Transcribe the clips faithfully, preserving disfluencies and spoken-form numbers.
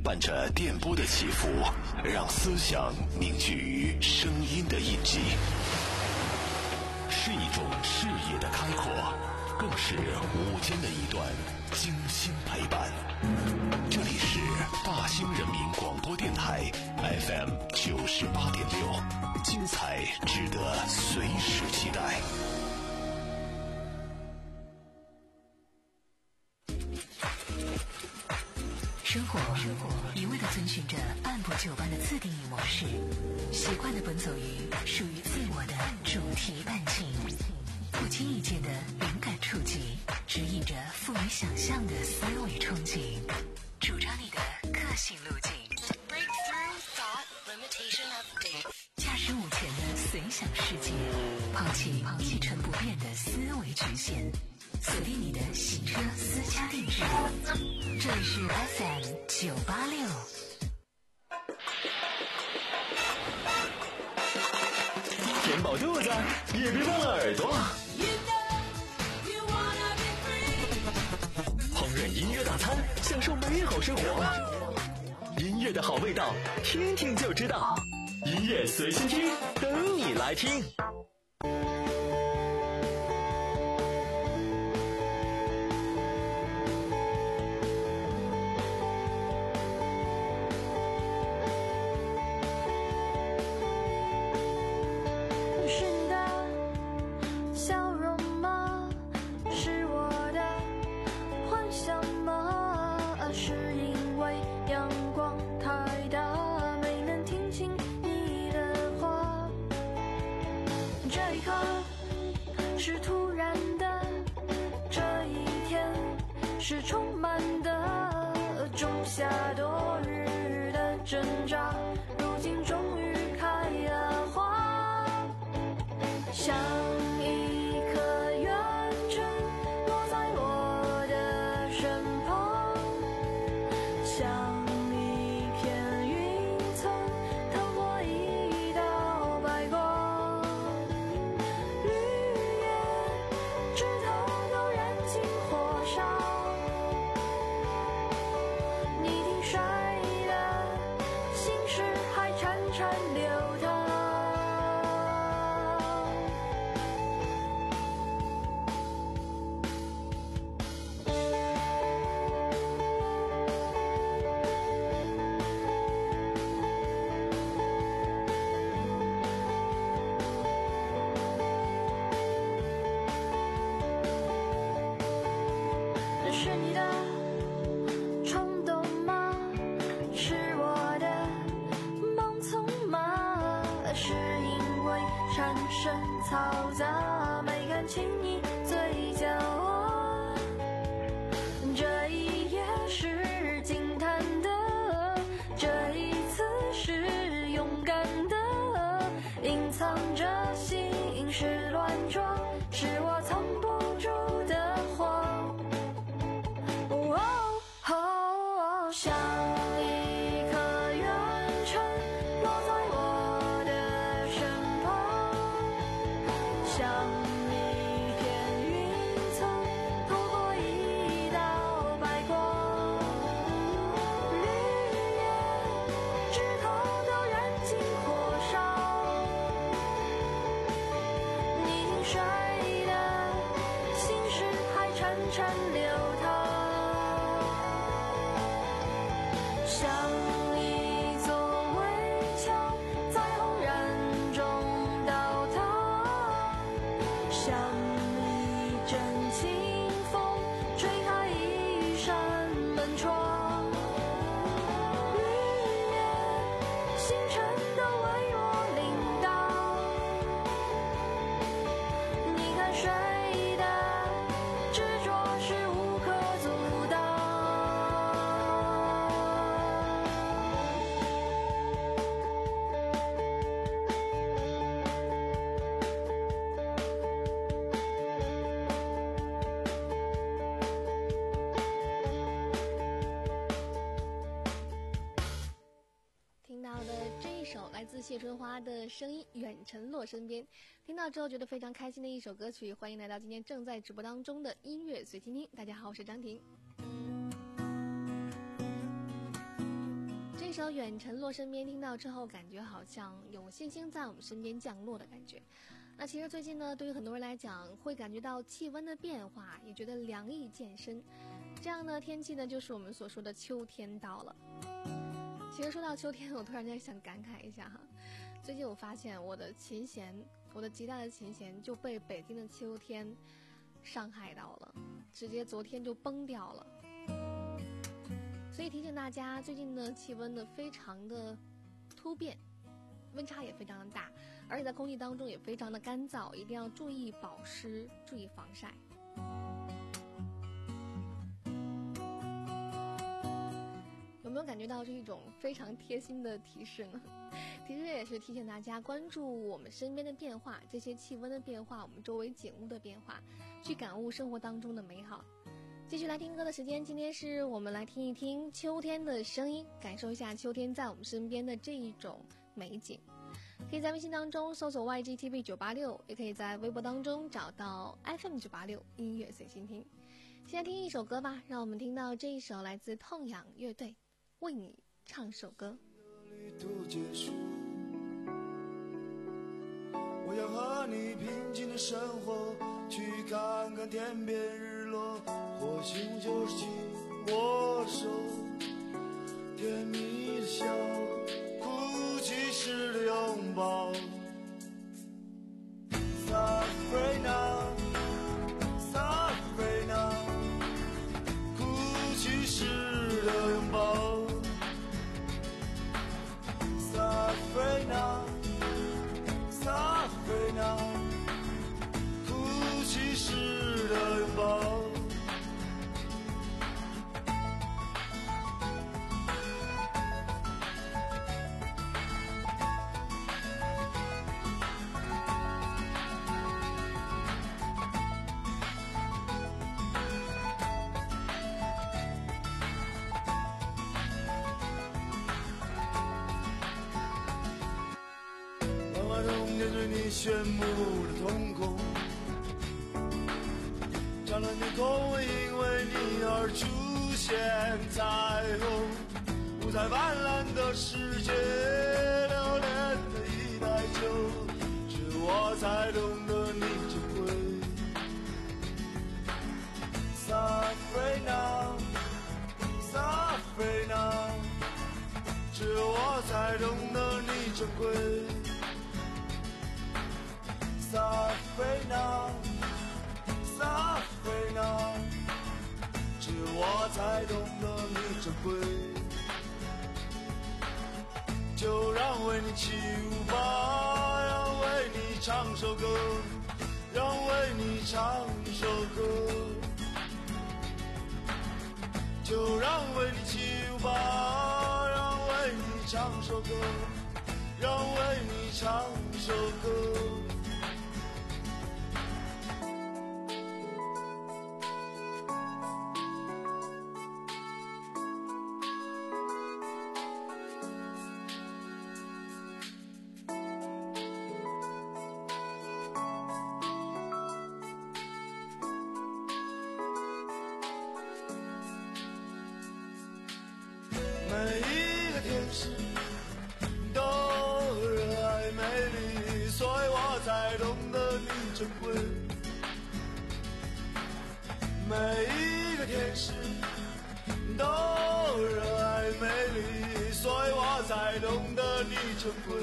伴着电波的起伏，让思想凝聚于声音的印记，是一种视野的开阔，更是午间的一段精心陪伴。这里是大兴人民广播电台 F M 九十八点六，精彩值得随时期待。 生活一味地遵循着按部就班的自定义模式，习惯地奔走于属于自我的主题伴情，不经意间的灵感触及，指引着富于想象的思维憧憬，主张你的个性路径。驾驶午前的随想世界，抛弃一成不变的思维局限，锁定你的洗车私家定制。这里是 F M 九八六。 填饱肚子，也别忘了耳朵。烹饪音乐大餐，享受美好生活。音乐的好味道，听听就知道。音乐随心听，等你来听。 是突然的，这一天是充满的，仲夏多日的挣扎，如今终于开了花，像一颗远尘落在我的身旁，像一片云层透过一道白光，枝头都燃尽火烧，你听谁的心事还潺潺流淌。是你的冲动吗？是我的盲从吗？是因为产生嘈杂，没看清你嘴角啊。这一夜是惊叹的，这一次是勇敢的，隐藏着心事乱撞，是我藏不住的慌。像一颗远尘落在我的身旁，像一片云层透过一道白光，绿叶枝头都燃尽火烧，你听谁的心事还潺潺流淌，像一座围墙在轰然中倒塌，像一阵清风吹开一扇门窗，绿叶星辰都为我领导，你看谁的执着是无可阻挡。 听到的这一首来自谢春花的声音《远尘落身边》，听到之后觉得非常开心的一首歌曲。欢迎来到今天正在直播当中的音乐随听听。大家好，我是张婷。 首《远程落身边》听到之后，感觉好像有星星在我们身边降落的感觉。那其实最近呢，对于很多人来讲，会感觉到气温的变化，也觉得凉意渐深。这样呢，天气呢，就是我们所说的秋天到了。其实说到秋天，我突然间想感慨一下哈，最近我发现我的琴弦，我的吉他的琴弦就被北京的秋天伤害到了，直接昨天就崩掉了。所以提醒大家，最近的气温呢非常的突变，温差也非常的大，而且在空气当中也非常的干燥，一定要注意保湿，注意防晒。有没有感觉到这一种非常贴心的提示呢？其实也是提醒大家关注我们身边的变化，这些气温的变化，我们周围景物的变化，去感悟生活当中的美好。继续来听歌的时间，今天是我们来听一听秋天的声音，感受一下秋天在我们身边的这一种美景。可以在微信当中搜索 Y G T V 九八六，也可以在微博当中找到 F M 九八六音乐随心听。现在听一首歌吧，让我们听到这一首来自痛仰乐队，为你唱首歌。 我要和你平静的生活，去看看天边日落，或许就是紧握手，甜蜜的笑，哭泣时的拥抱。 Sabrina Sabrina 哭泣时的拥抱。 Sabrina Sabrina 哭泣时的拥抱。 面对你炫目的瞳孔，湛蓝天空会因为你而出现彩虹，五彩斑斓的世界，留恋的一袋酒，只我才懂得你珍贵。Sabrina Sabrina 只我才懂得你珍贵。 Sabrina Sabrina 只我才懂得你珍贵。就让为你起舞吧，让为你唱首歌，让为你唱首歌。就让为你起舞吧，让为你唱首歌，让为你唱首歌。 每一个天使都热爱美丽，所以我才懂得你珍贵。每一个天使都热爱美丽，所以我才懂得你珍贵。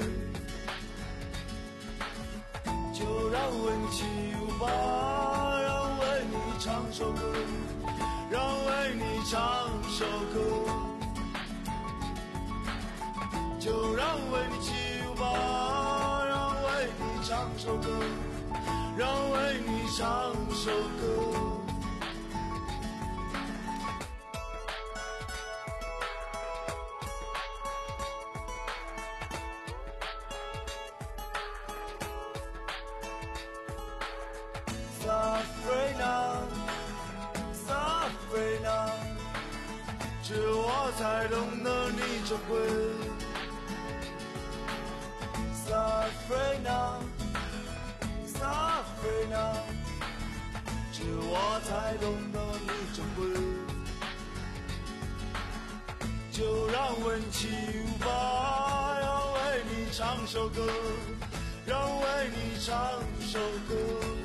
就让为你起舞吧，让为你唱首歌，让为你唱首歌。 就让为你起舞吧，让为你唱首歌，让为你唱首歌。 Sabrina Sabrina 只我才懂得你珍贵。 Sabrina Sabrina 只我才懂得你珍贵。 就让文起舞吧，要为你唱首歌，让为你唱首歌，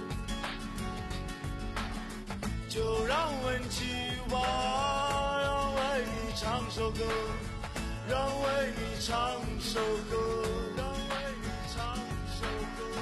就让文起舞吧，要为你唱首歌，让为你唱首歌，让为你唱首歌。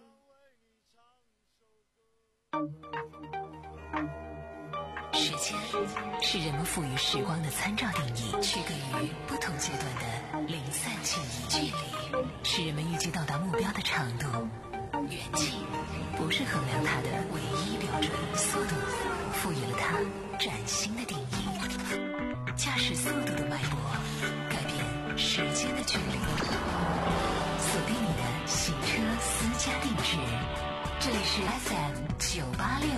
时间是人们赋予时光的参照定义，区隔于不同阶段的零散记忆。距离是人们预计到达目标的长度，远近不是衡量它的唯一标准，速度赋予了它崭新的定义。驾驶速度的脉搏，改变时间的距离。锁定你的行车私家定制，这里是 F M 九八六。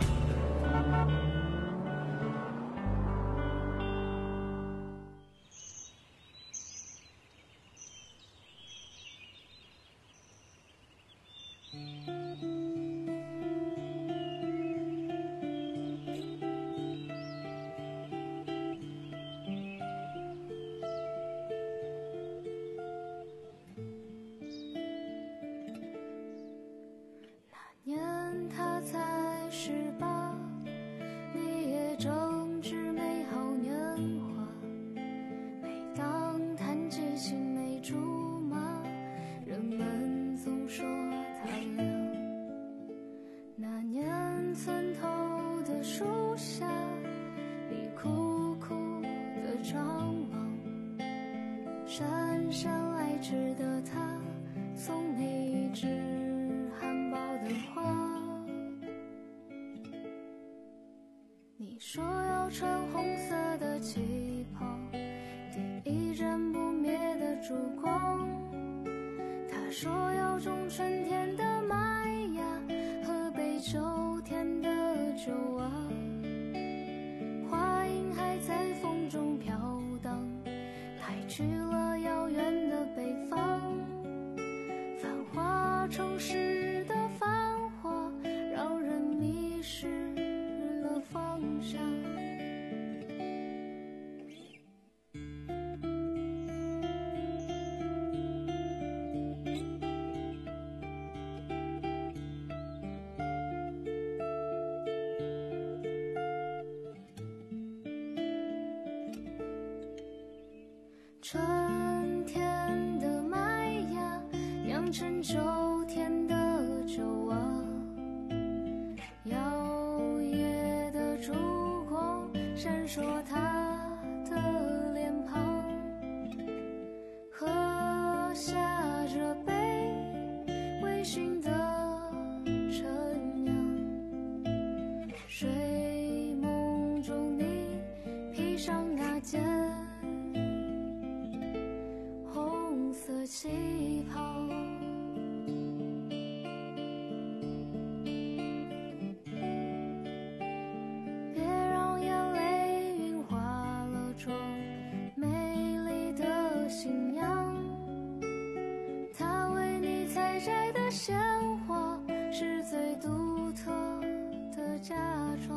姗姗来迟的他，送你一枝含苞的花。你说要穿红色的旗袍，点一盏不灭的烛光。他说要种春天的麦芽，喝杯秋天的酒啊。话音还在风中飘荡，来去了遥远的北方。繁华城市的繁华，让人迷失了方向。春天的麦芽酿成秋天的酒啊，摇曳的烛光闪烁他的脸庞，喝下这杯微醺的陈酿，睡梦中你披上那件色旗袍，别让眼泪晕花了妆，美丽的新娘，她为你采摘的鲜花是最独特的嫁妆。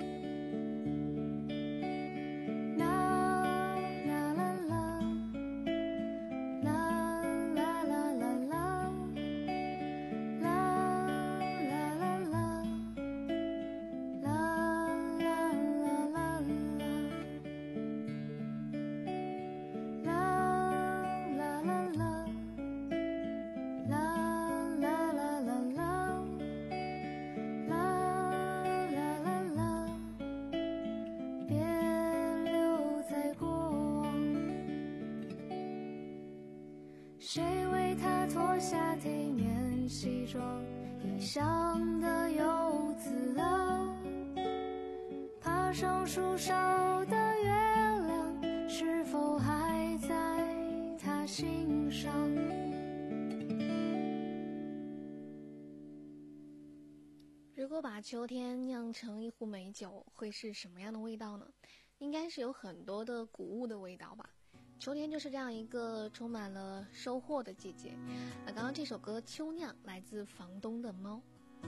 谁为他脱下体面西装，异乡的游子啊，爬上树梢的月亮，是否还在他心上？ 如果把秋天酿成一壶美酒，会是什么样的味道呢？应该是有很多的谷物的味道吧。秋天就是这样一个充满了收获的季节。那刚刚这首歌《秋酿》来自房东的猫。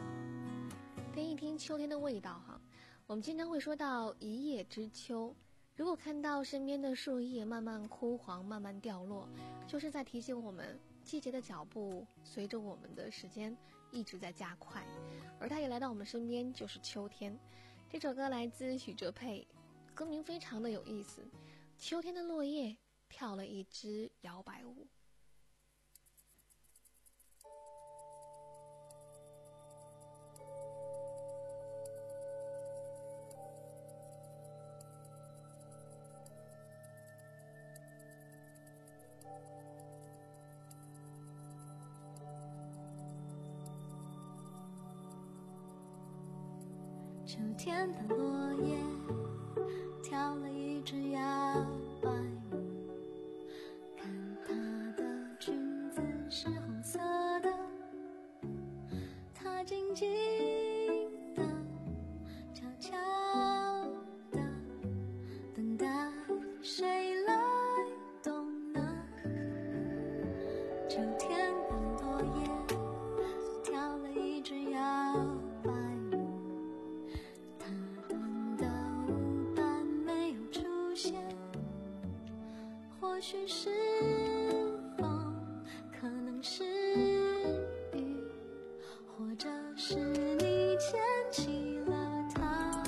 听一听秋天的味道哈，我们经常会说到一叶知秋， 如果看到身边的树叶慢慢枯黄，慢慢掉落，就是在提醒我们，季节的脚步随着我们的时间一直在加快，而它也来到我们身边，就是秋天。这首歌来自许哲佩，歌名非常的有意思，秋天的落叶跳了一支摇摆舞。 秋天的落叶跳了一支摇摆舞，看她的裙子是红色的，她静静的悄悄的等待谁来懂呢。秋天的落叶跳了一支摇摆舞，或许是风，可能是雨，或者是你牵起了它。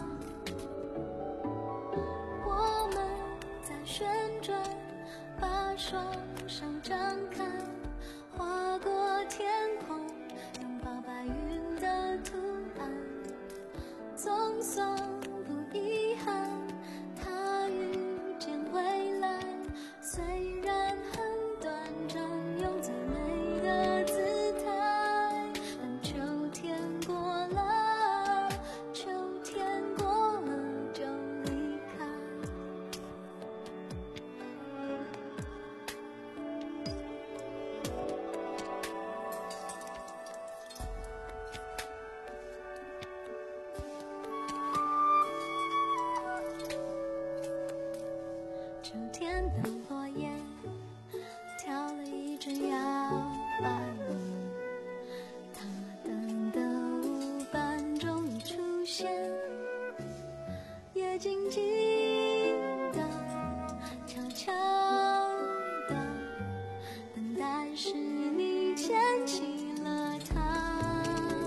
我们在旋转，把双手张开，划过天空，拥抱白云的图案，总算不遗憾，它遇见未来。虽然很短暂，用最美的姿态，但秋天过了，秋天过了就离开。秋天的落叶跳了一支摇摆舞，她等的舞伴终于出现，也静静的悄悄的等待是你牵起了她。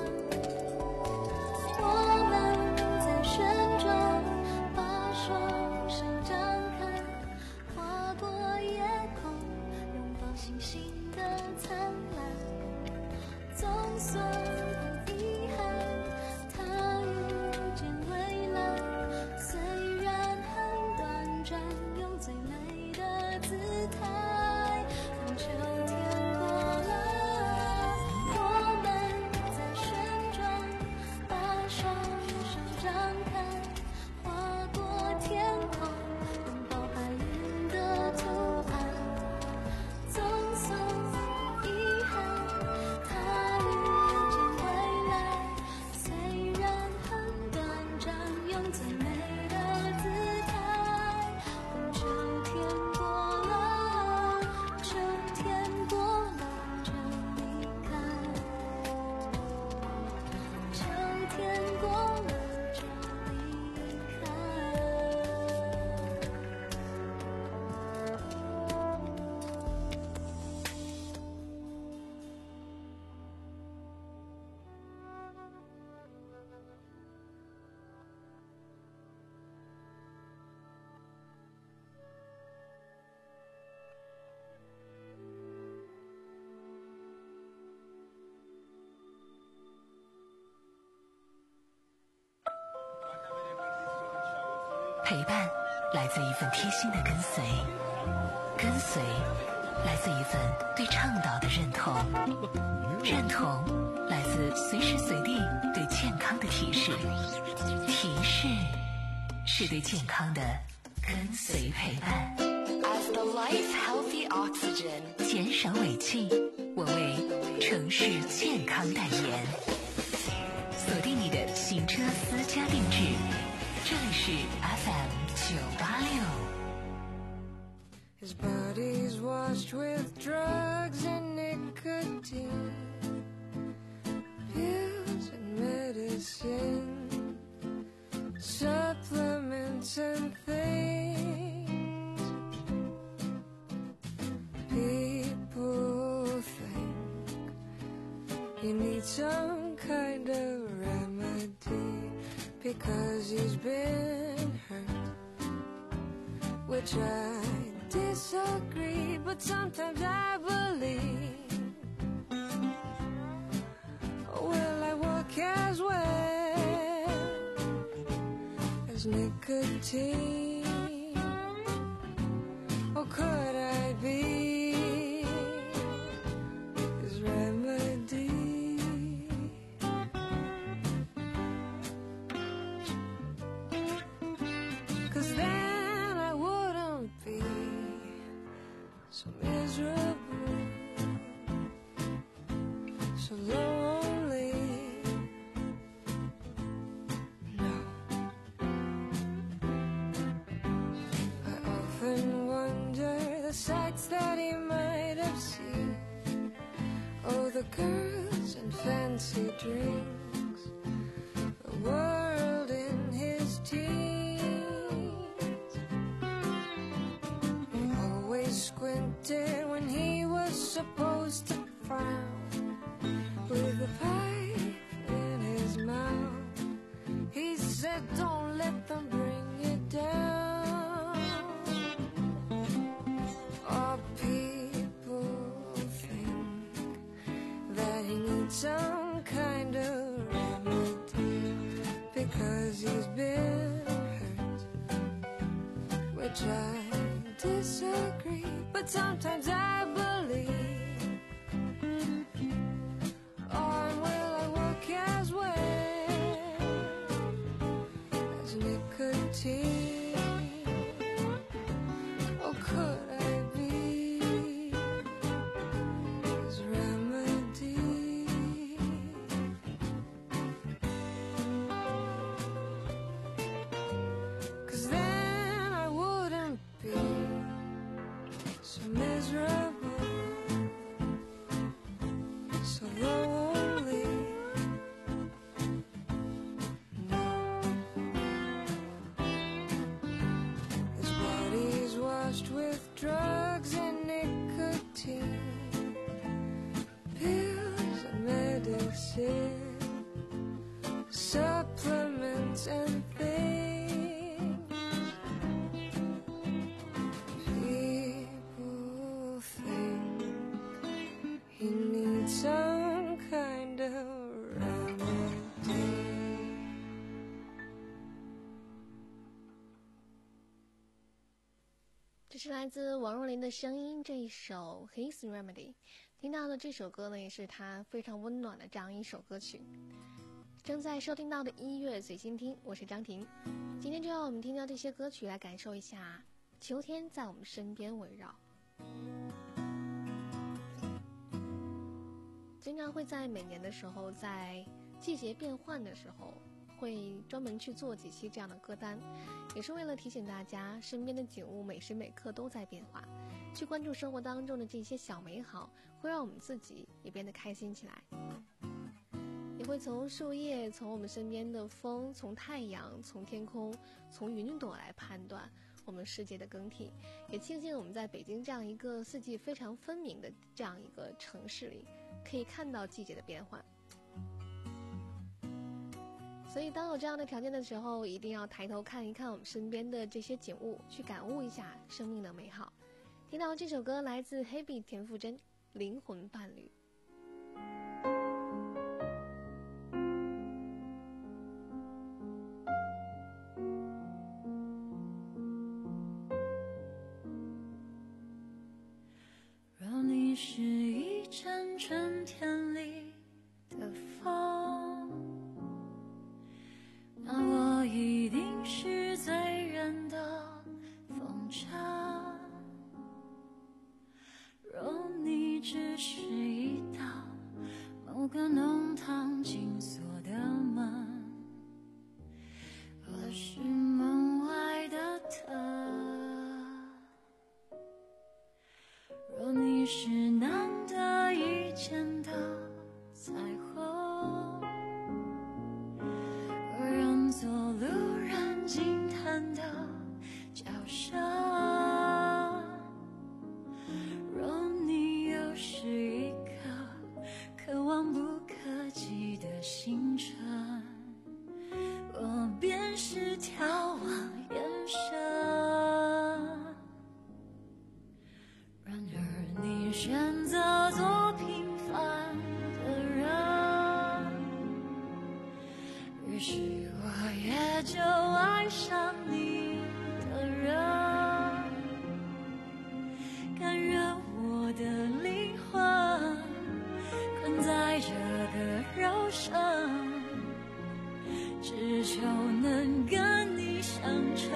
我们在旋转，把双手张开，划过夜空，拥抱星星的灿烂，总算不遗憾，它遇见未来。虽然很短暂，用最美的姿态，当秋天过了，我们在旋转，把双手张开，划过天空，拥抱白云的图案，总算不遗憾，它遇见未来。虽然很短暂，用最美的姿态，等秋天过了，秋天过了就离开。秋天过了就离开。 陪伴来自一份贴心的跟随，跟随来自一份对倡导的认同，认同来自随时随地对健康的提示，提示是对健康的跟随陪伴。 As the life healthy oxygen， 减少尾气，我为城市健康代言。锁定你的行车私家定制，这里是 F M 九八六。 His body's washed with drugs and nicotine, pills and medicine, supplements and things he needs some kind of remedy because he's been hurt, which I disagree, but sometimes I believe. Will I work as well as nicotine, or could I be his remedy? 'Cause then I wouldn't be so miserable, so lonely. No, I often wonder the sights that he might have seen. Oh, the girls and fancy drinks, the world in his teens. He always squinted when he was supposed to frown, with a pipe in his mouth. He said, don't let them bring you down. Or people think that he needs some kind of remedy because he's been hurt, which I disagree, but sometimes I believe. Or will I work as well as nicotine, or could I be his remedy? 'Cause then I wouldn't be so miserable, so lonely. No, his body's washed with drugs and nicotine, pills and medicine, supplements and things. People think he needs some kind of remedy. 这是来自王若琳的声音，这一首 His Remedy。 听到的这首歌呢，也是他非常温暖的这样一首歌曲。正在收听到的音乐随心听，我是张婷。今天就让我们听到这些歌曲，来感受一下秋天在我们身边围绕。经常会在每年的时候，在季节变换的时候，会专门去做几期这样的歌单，也是为了提醒大家，身边的景物每时每刻都在变化，去关注生活当中的这些小美好，会让我们自己也变得开心起来。也会从树叶，从我们身边的风，从太阳，从天空，从云朵来判断我们世界的更替。也庆幸我们在北京这样一个四季非常分明的这样一个城市里，可以看到季节的变换。所以当有这样的条件的时候，一定要抬头看一看我们身边的这些景物，去感悟一下生命的美好。听到这首歌来自 Hebe 田馥甄，灵魂伴侣。 若你是一阵春天里的风，那我一定是醉人的风筝。若你只是一道某个弄堂紧锁的门，我是门外的她。若你是难得一见的彩虹，而让做路人惊叹的叫声，若你又是一个渴望不可选择做平凡的人，于是我也就爱上你的人，甘愿我的灵魂困在这个肉身，只求能跟你相称。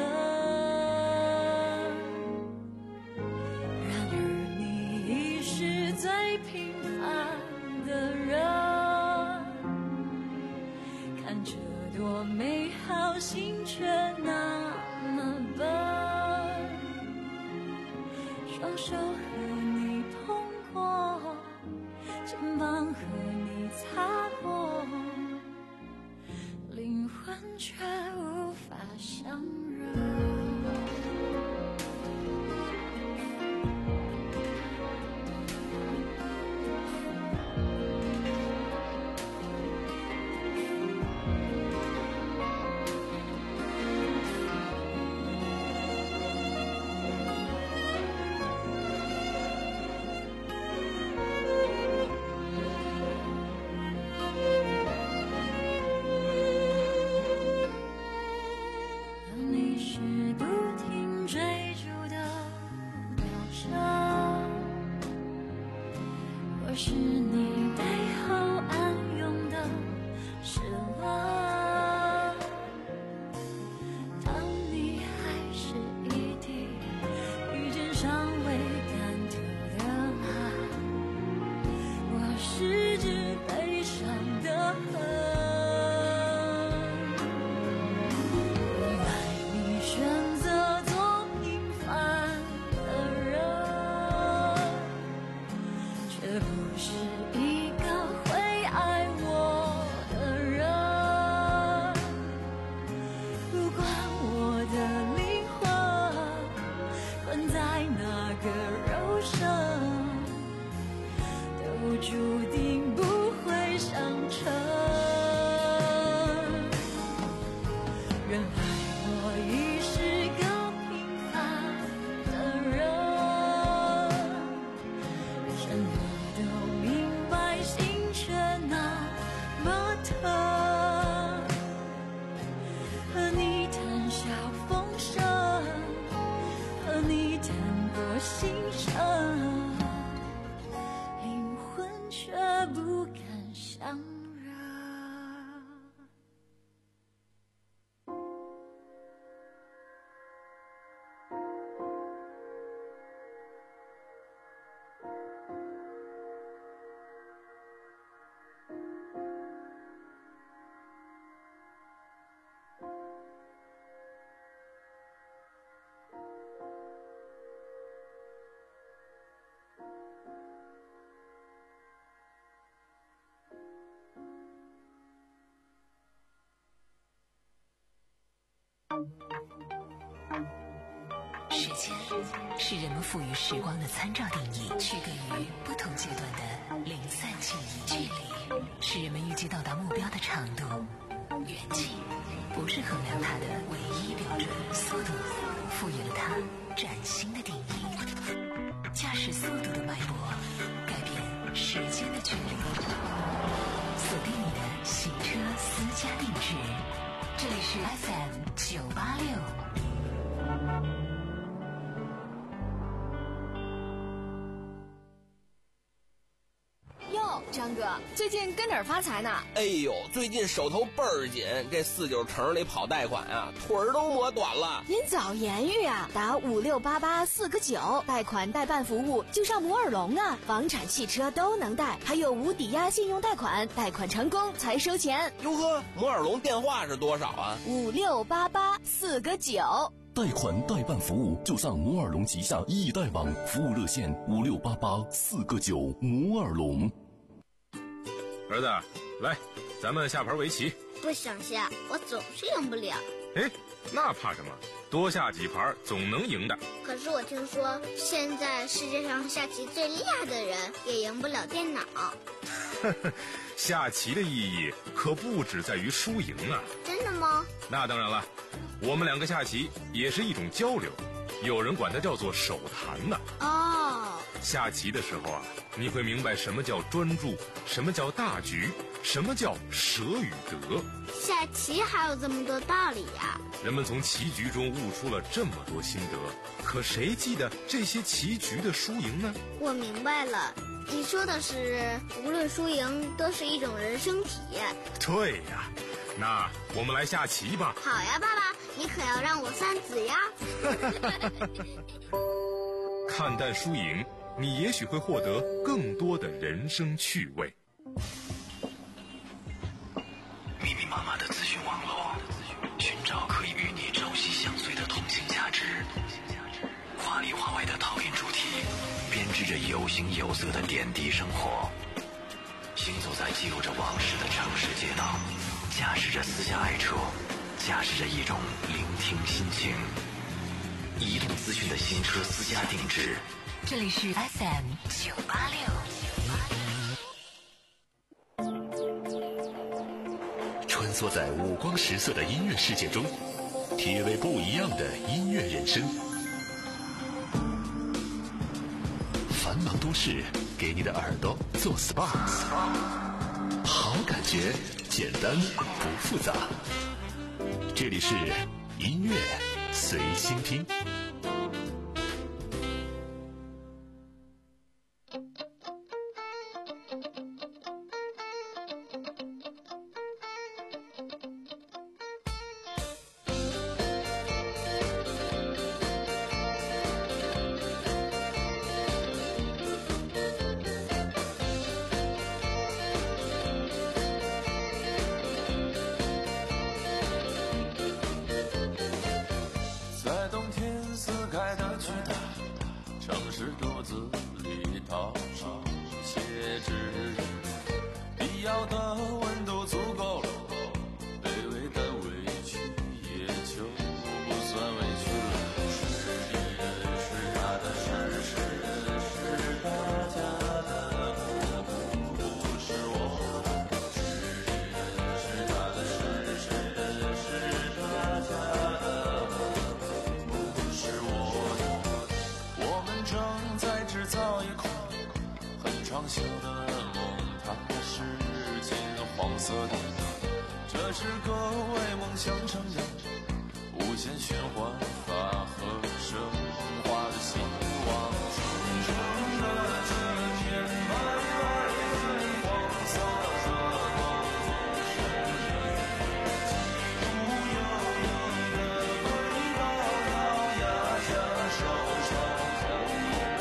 然而你已是最平凡的人，看着多美好，心却那么笨，双手和你碰过，肩膀和你擦过，灵魂却无法相认。是你背后暗涌的失望，当你还是一滴遇见尚未干透的爱，我是只悲伤的恨。原来你选择做平凡的人，却不是一个会爱我的人，不管我的灵魂困在哪个肉身，都注定不会相称。原来我已是个平凡的人，什么都明白，心却那么疼。和你谈笑风生，和你谈过心声，灵魂却不敢相认。 时间是人们赋予时光的参照定义，区隔于不同阶段的零散记忆。距离是人们预计到达目标的长度，远近不是衡量它的唯一标准。速度赋予了它崭新的定义，驾驶速度的脉搏改变时间的距离。锁定你的行车私家定制，这里是 F M 九八六。 哟，张哥，最近跟哪儿发财呢？ 哎呦，最近手头倍儿紧，这四九城里跑贷款啊，腿儿都磨短了。 您早言语啊，打五六八八四个九，贷款代办服务就上摩尔龙啊，房产、汽车都能贷，还有无抵押信用贷款，贷款成功才收钱。 哟呵，摩尔龙电话是多少啊？ 五六八八四个九。 贷款代办服务就上摩尔龙旗下易贷网，服务热线五六八八四个九。摩尔龙。 儿子，来，咱们下盘围棋。 不想下，我总是赢不了。 哎，那怕什么？多下几盘总能赢的。 可是我听说，现在世界上下棋最厉害的人也赢不了电脑。 呵呵，下棋的意义可不只在于输赢啊。 真的吗？ 那当然了，我们两个下棋也是一种交流，有人管它叫做手谈呢。 哦， 下棋的时候啊，你会明白什么叫专注，什么叫大局，什么叫舍与得。 下棋还有这么多道理呀！ 人们从棋局中悟出了这么多心得，可谁记得这些棋局的输赢呢？ 我明白了，你说的是无论输赢都是一种人生体验。 对呀，那我们来下棋吧。 好呀，爸爸，你可要让我三子呀。 看淡输赢，你也许会获得更多的人生趣味。 密密麻麻的资讯网络，寻找可以与你朝夕相随的同性价值。华里华外的讨厌主题，编织着有形有色的点滴生活。行走在记录着往事的城市街道，驾驶着私家爱车，驾驶着一种聆听心情。移动资讯的新车私家定制。 这里是 F M 九八六。 穿梭在五光十色的音乐世界中，体味不一样的音乐人生。繁忙都市给你的耳朵做 S P A， 好感觉，简单不复杂。这里是音乐随心听。 这是个为梦想成长，无限循环法和升华的希望。重重的纪念，白白的黄色的梦总是记录有你的轨道，咬牙享受长空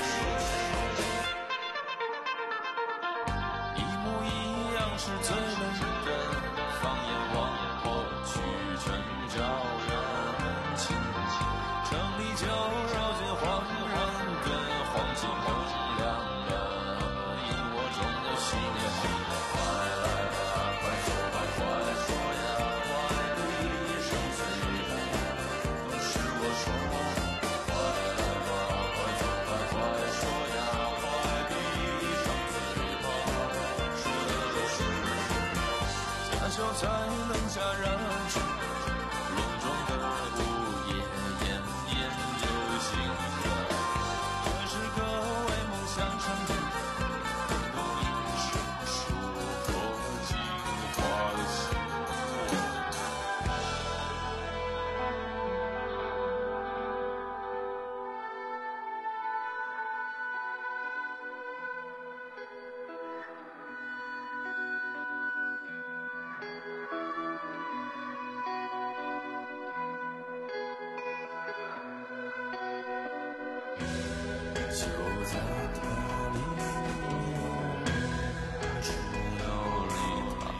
一模一样是最美的。放眼望过去，全照人情。城里就绕进黄人，跟黄金蒙亮了萤火中的信念。快来吧，快走吧，快说呀，快对一声随伴，都是我说的。快来吧，快走吧，快说呀，快对一声随伴，说的都是我。家小才能戛然而止，隆重的午夜奄奄流行的，这是个为梦想成的动音声书多进化的心。就在它里面，只有离它。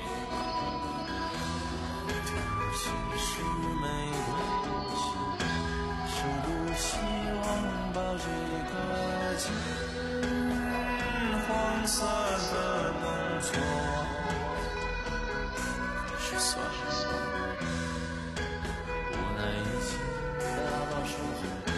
可惜是没关系，是不希望把这个金黄色的弄错，是算了，无奈已经打到手后。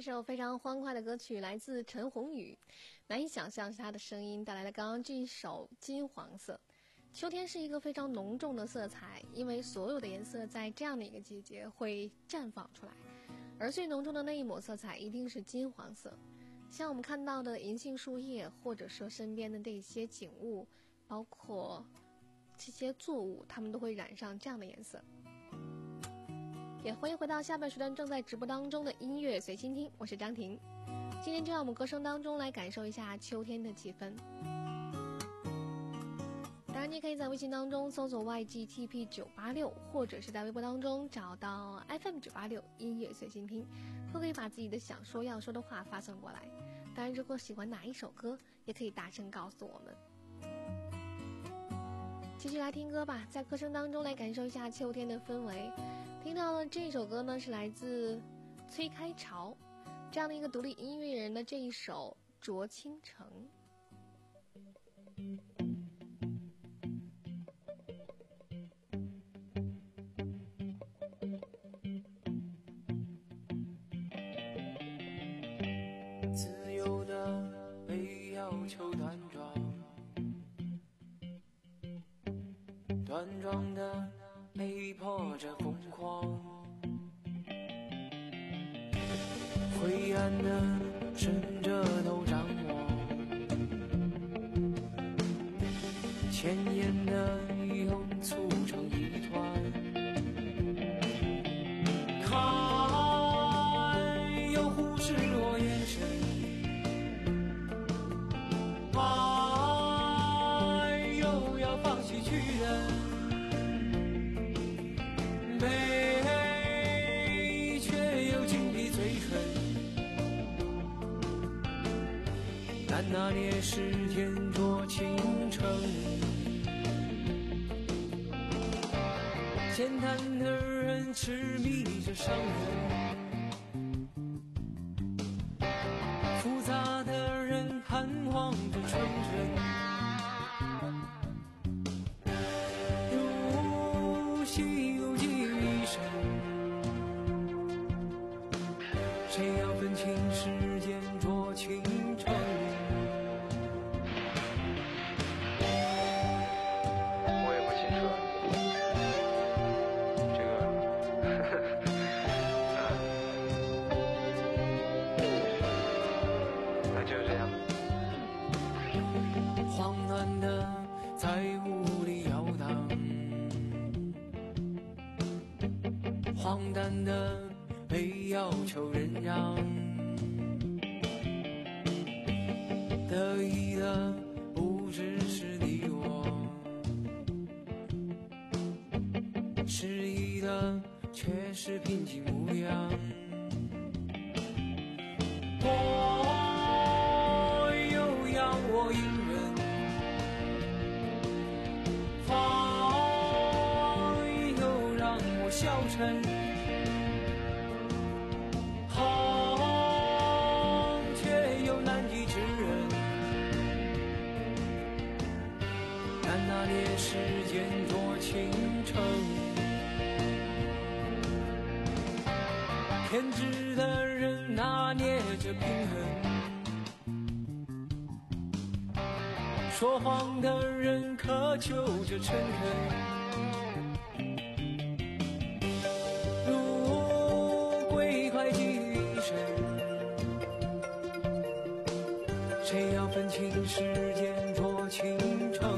首非常欢快的歌曲来自陈鸿宇，难以想象是他的声音带来了刚刚这一首金黄色。秋天是一个非常浓重的色彩，因为所有的颜色在这样的一个季节会绽放出来，而最浓重的那一抹色彩一定是金黄色。像我们看到的银杏树叶，或者说身边的这些景物，包括这些作物，它们都会染上这样的颜色。也欢迎回到下半时段正在直播当中的音乐随心听，我是张婷。今天就让我们歌声当中来感受一下秋天的气氛。当然你也可以在微信当中搜索 Y G T P 九八六， 或者是在微博当中找到 F M 九八六 音乐随心听，都可以把自己的想说要说的话发送过来。当然如果喜欢哪一首歌，也可以大声告诉我们。继续来听歌吧，在歌声当中来感受一下秋天的氛围。听到了这首歌呢，是来自崔开潮这样的一个独立音乐人的这一首《濯倾城》。 自由的被要求端庄，端庄的被迫着疯狂，灰暗的伸着头张望，前沿的又促成一团，看又忽视我眼神，爱又要放弃去忍，美却又紧闭嘴唇，但那烈士天濯倾城，简单的人痴迷着伤人，复杂的人盼望着纯真，如西游记一生，谁要分清世间濯倾城？ 我也不清楚，这个，啊，那就这样。 荒诞的在雾里摇荡，荒诞的被要求忍让，得意的不只是你我，失意的却是平静模样。我又要我隐忍，放又让我消沉，痛却又难以指认，但那烈士间濯倾城，偏执的人拿捏着平衡，说谎的人渴求着诚恳，如鬼快寄于一生，谁要分清世间濯倾城？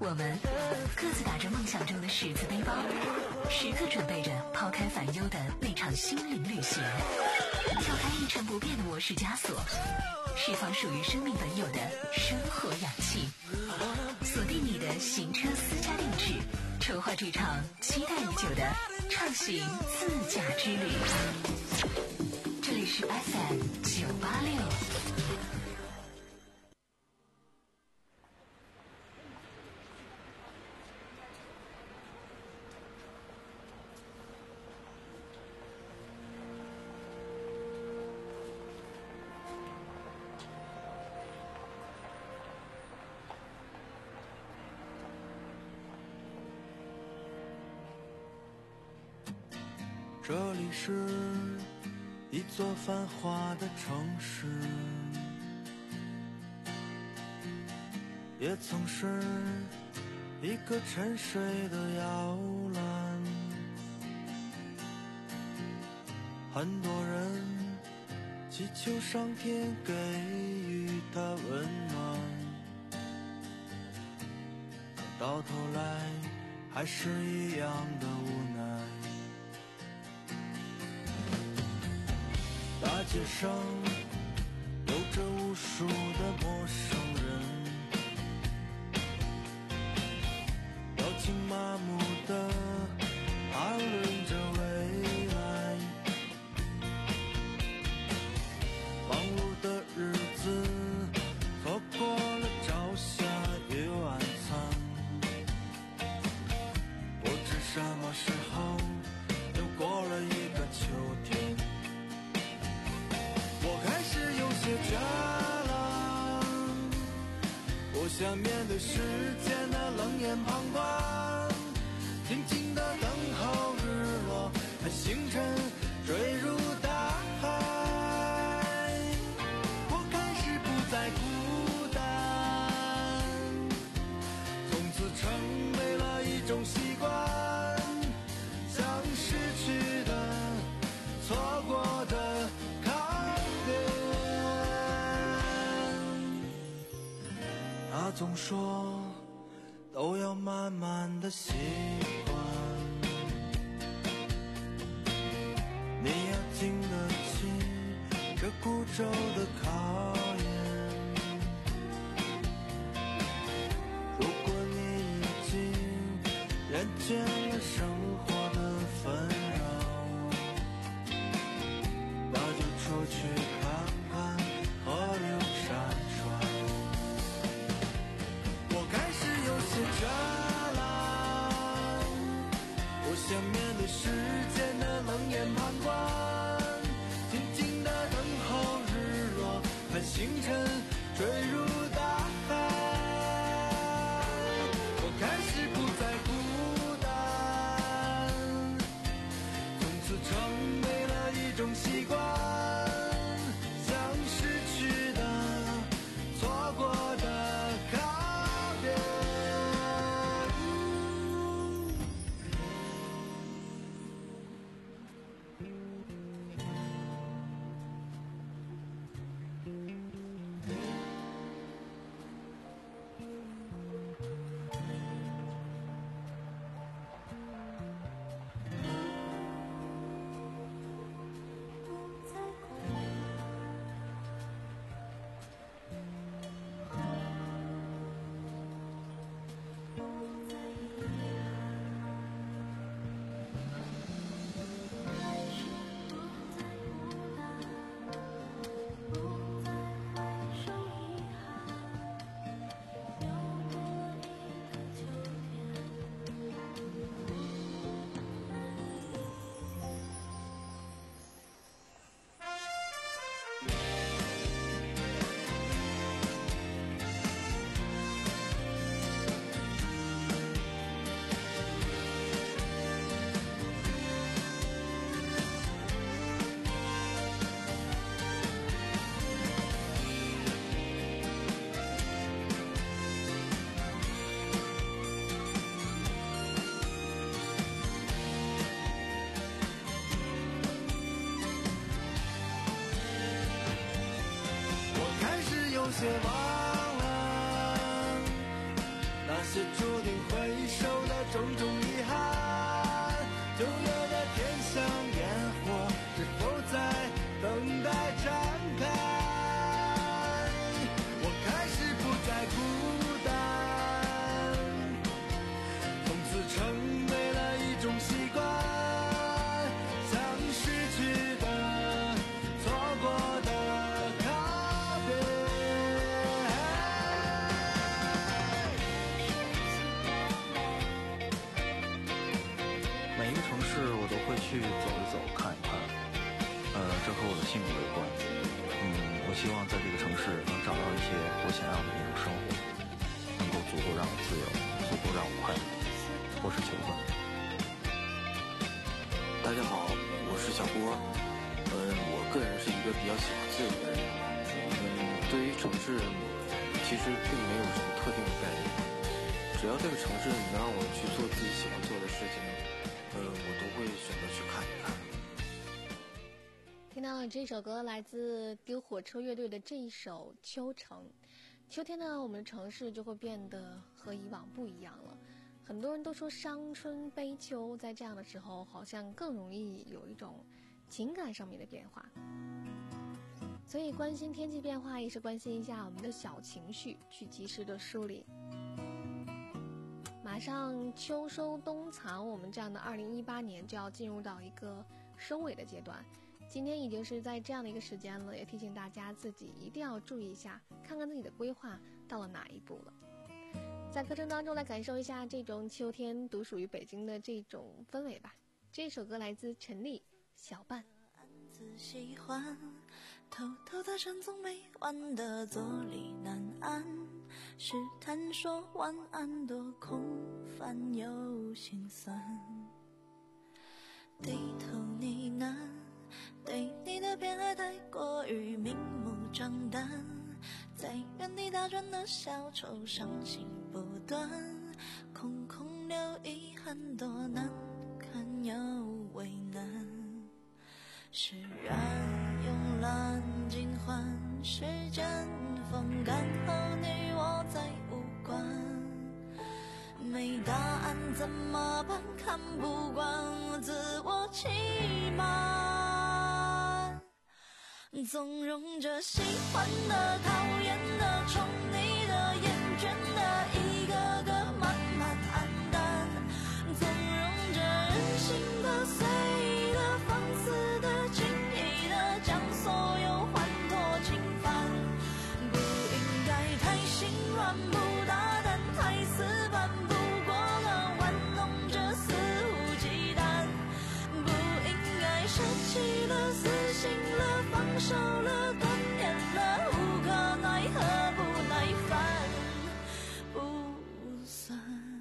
我们各自打着梦想中的十字背包，时刻准备着抛开烦忧的那场心灵旅行，跳开一成不变的模式枷锁，释放属于生命本有的生活氧气，锁定你的行车私家定制，筹划这场期待已久的畅行自驾之旅。这里是 F M 九八六。 这里是一座繁华的城市，也曾是一个沉睡的摇篮。很多人祈求上天给予他温暖，可到头来还是一样的无奈。大街上有着无数的陌生人，表情麻木地谈论着未来。忙碌的日子错过了朝霞与晚餐，不知什么时候又过了一个秋天。我开始有些倦了，不想面对世间的冷眼旁观，静静地等候日落和星辰坠入大海。我开始不再孤单，从此成为了一种习惯，像失去的错过的他总说都要慢慢的习惯，你要经得起这孤舟的考验。如果你已经厌倦了生活的纷扰，那就出去看看河流山川。倦了，不想面对世间的冷眼旁观，静静地等候日落和星辰坠入大海。我开始不再孤单，从此成为了一种习惯，像失去的错过的告别。有些忘了那些些注定会受的种种遗憾。九月的天像烟火，是否在等待展开？我开始不再孤单，从此成为了一种习惯，像失去的、错过的告别。 每一个城市我都会去走一走、看一看，呃，这和我的性格有关。嗯，我希望在这个城市能找到一些我想要的那种生活，能够足够让我自由，足够让我快乐。我是求婚。 大家好，我是小郭。嗯，我个人是一个比较喜欢自由的人。嗯，对于城市，其实并没有什么特定的概念。只要这个城市能让我去做自己喜欢做的事情，嗯，我都会选择去看一看。 听到这首歌来自丢火车乐队的这一首《秋城》。秋天呢，我们的城市就会变得和以往不一样了。很多人都说伤春悲秋，在这样的时候好像更容易有一种情感上面的变化。所以关心天气变化也是关心一下我们的小情绪，去及时的梳理。马上秋收冬藏，我们这样的二零一八年就要进入到一个收尾的阶段。今天已经是在这样的一个时间了，也提醒大家自己一定要注意一下，看看自己的规划到了哪一步了。在课程当中来感受一下这种秋天独属于北京的这种氛围吧。这首歌来自陈粒，小伴。 暗自喜欢偷偷的唱总没完的坐立难安，试探说晚安多空泛又心酸，低头呢喃，对你的偏爱太过于明目张胆，在原地打转的小丑伤心不断，空空留遗憾多难堪又为难，释然慵懒尽欢，时间风干后你我再无关，没答案怎么办？看不惯自我欺瞒，纵容着喜欢的、讨厌的、宠你的、厌倦的，一个个慢慢黯淡，纵容着任性的、随意的、放肆的、轻易的，将所有欢脱侵犯，不应该太心软，不大胆，太死板，不过了玩弄着肆无忌惮，不应该舍弃了、死心了、放手了、断念了，无可奈何，不耐烦，不算。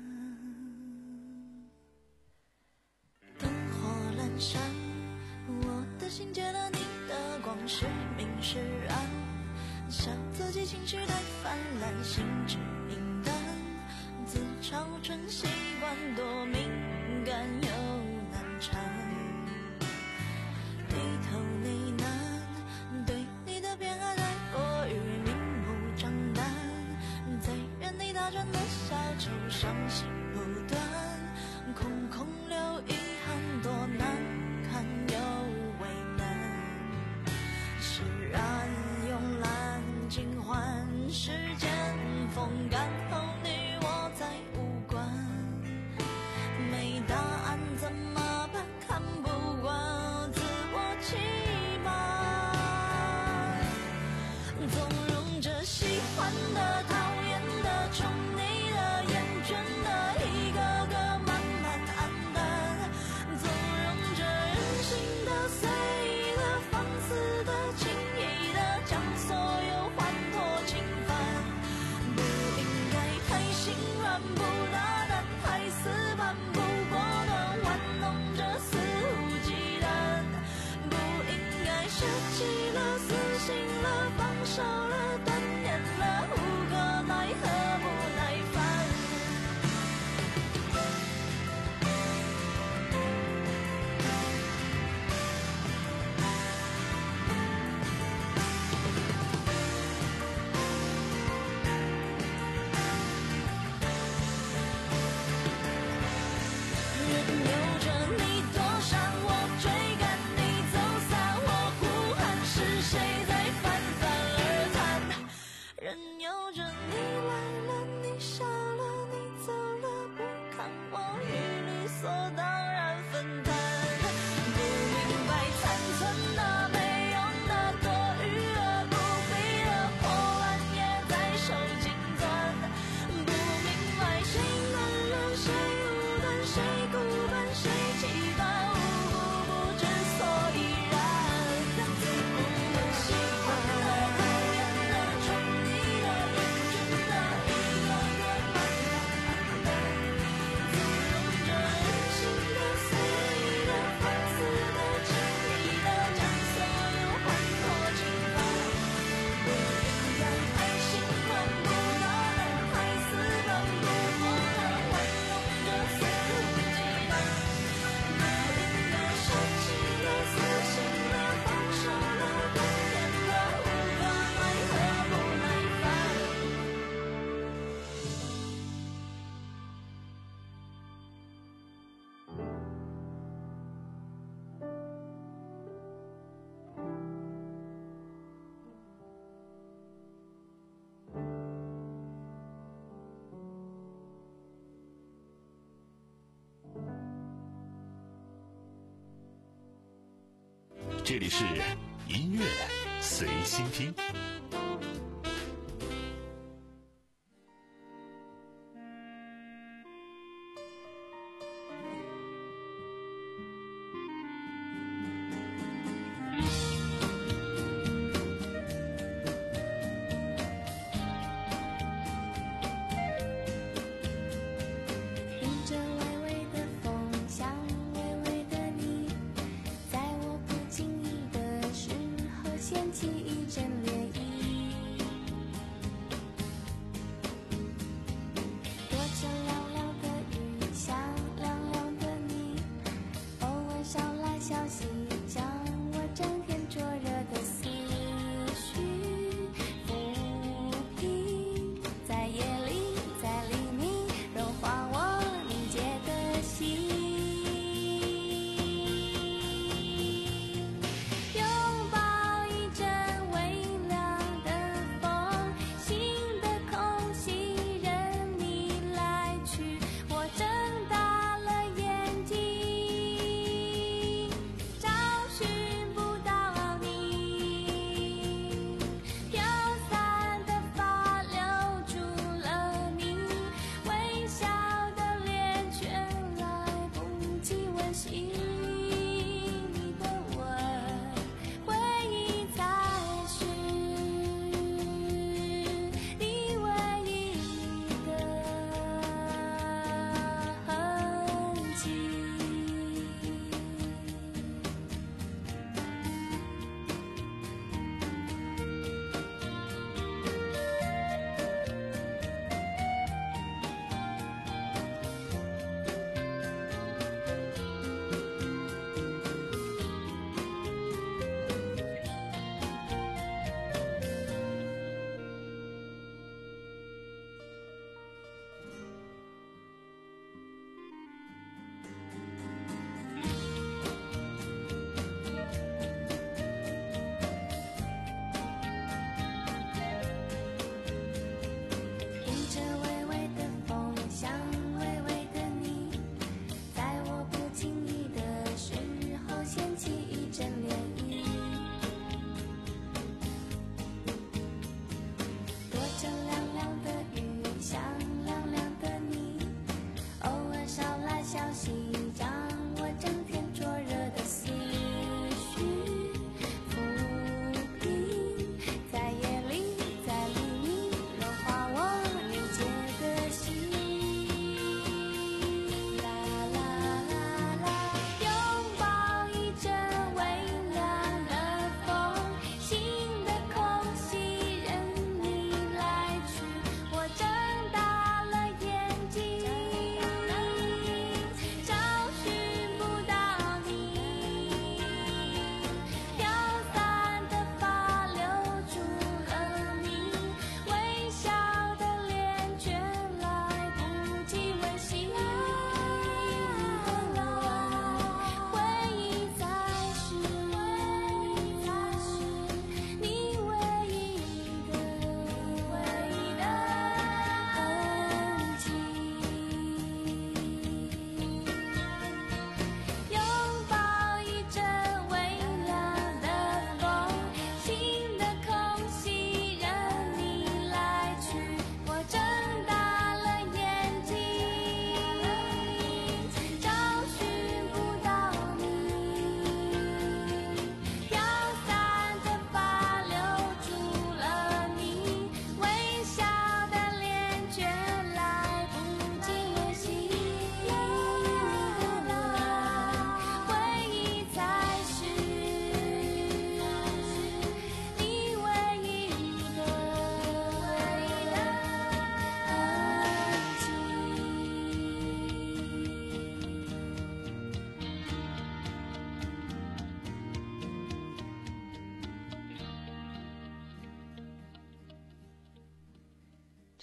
灯火阑珊，我的心借了你的光，是明是暗，笑自己情绪太泛滥，心智敏感，自嘲成习惯，多敏感又难缠，低头呢喃，对你的偏爱太过于明目张胆，在原地打转的小丑伤心不断，空空留遗憾多难堪又为难，释然慵懒尽欢，时间风干后你我再无关，没答案怎么办？看不惯自我欺瞒，纵容着喜欢的、讨厌的、宠你的、厌倦的，一个个慢慢黯淡， 所当然分担。不明白残存的没用的多余的不必的破烂也在手紧攥。不明白谁男人谁无端谁孤本谁期待无故不知所以然。我们喜欢的讨厌的宠溺的厌倦的一个个慢慢暗淡，纵容着人性的肆意的放肆的轻易的将所有换作侵犯。不应该太心乱不打的太死板不过的玩弄着肆无忌惮。不应该生气的撕心的放手的动人的无可奈何不耐烦。 这里是音乐随心听。 迎着微微的风，像微微的你，在我不经意的时候掀起一阵涟漪。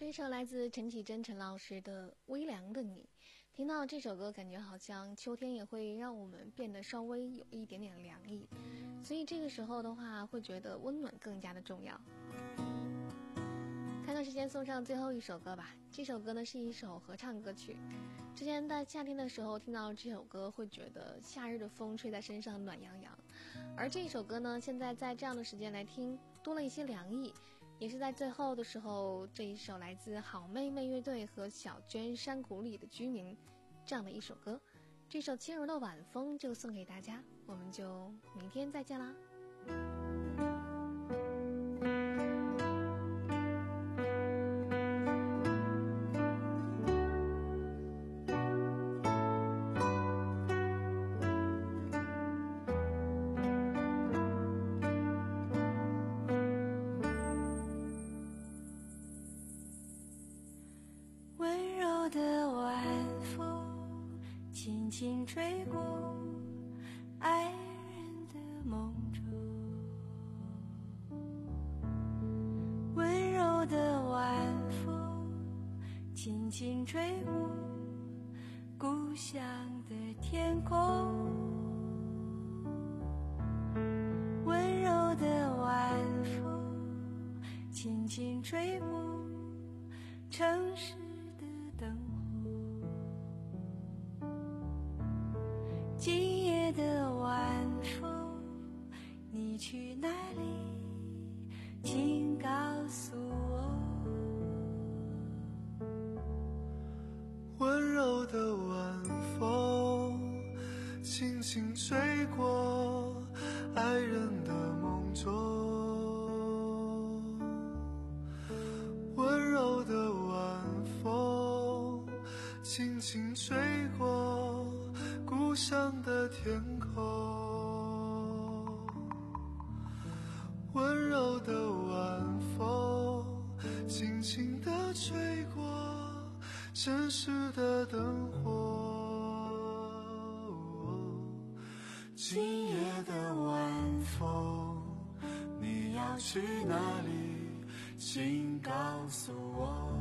这一首来自陈绮贞陈老师的《微凉的你》，听到这首歌感觉好像秋天也会让我们变得稍微有一点点凉意，所以这个时候的话会觉得温暖更加的重要。看看时间，送上最后一首歌吧。这首歌呢是一首合唱歌曲，之前在夏天的时候听到这首歌会觉得夏日的风吹在身上暖洋洋，而这一首歌呢现在在这样的时间来听多了一些凉意，也是在最后的时候，这一首来自好妹妹乐队和小娟山谷里的居民这样的一首歌，这首轻柔的晚风就送给大家，我们就明天再见啦。 轻吹过爱人的梦中，温柔的晚风轻轻吹过故乡的天空，温柔的晚风轻轻吹过城市的灯火，今夜的晚风，你去哪里？请告诉我。 温柔的晚风，轻轻吹过爱人的梦中。温柔的晚风，轻轻吹过故乡的天空，温柔的晚风轻轻地吹过城市的灯火，今夜的晚风，你要去哪里？请告诉我。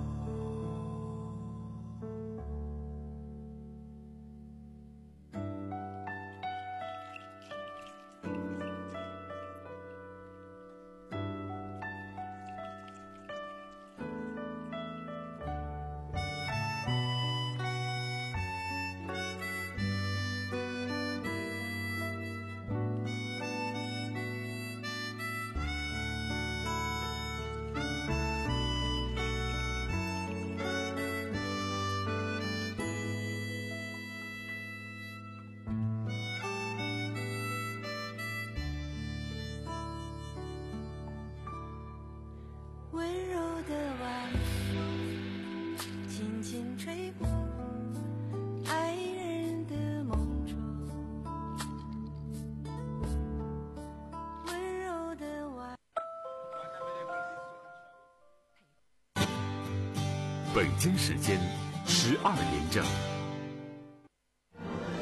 温柔的晚风轻轻吹过爱人的梦中，温柔的晚。 北京时间十二点整。